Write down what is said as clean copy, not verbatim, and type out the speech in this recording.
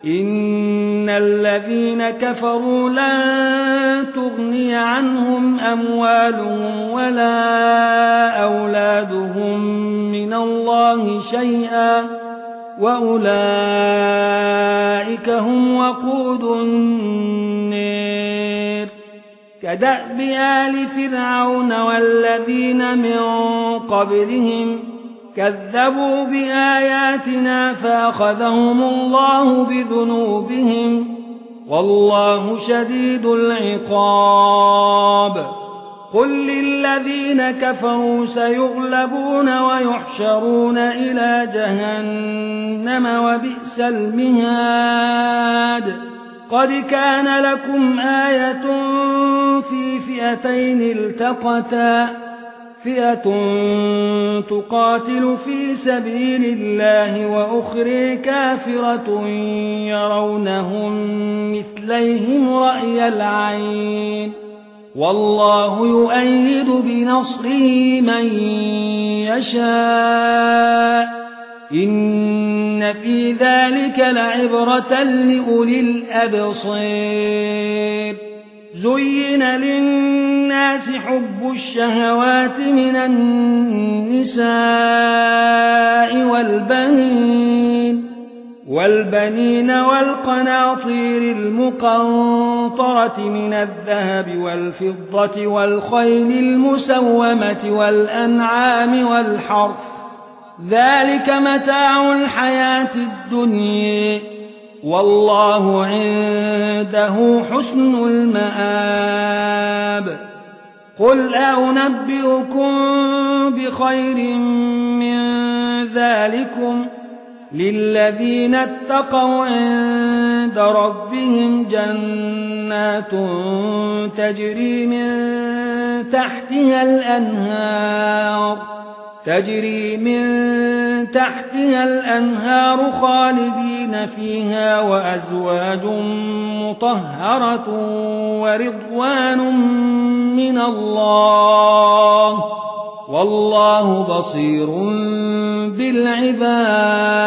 إن الذين كفروا لن تغني عنهم أموالهم ولا أولادهم من الله شيئا وأولئك هم وقود النار كدأب آل فرعون والذين من قبلهم كذبوا بآياتنا فأخذهم الله بذنوبهم والله شديد العقاب قل للذين كفروا سيغلبون ويحشرون إلى جهنم وبئس المهاد قد كان لكم آية في فئتين التقتا فئة تقاتل في سبيل الله وأخرى كافرة يرونهم مثليهم رأي العين والله يؤيد بنصره من يشاء إن في ذلك لعبرة لأولي الأبصار زين للناس حب الشهوات من النساء والبنين والقناطير المقنطرة من الذهب والفضة والخيل المسومة والأنعام والحرث ذلك متاع الحياة الدنيا والله عنده حسن المآب قل أنبئكم بخير من ذلكم للذين اتقوا عند ربهم جنات تجري من تحتها الأنهار خالدين فيها وأزواج مطهرة ورضوان من الله والله بصير بالعباد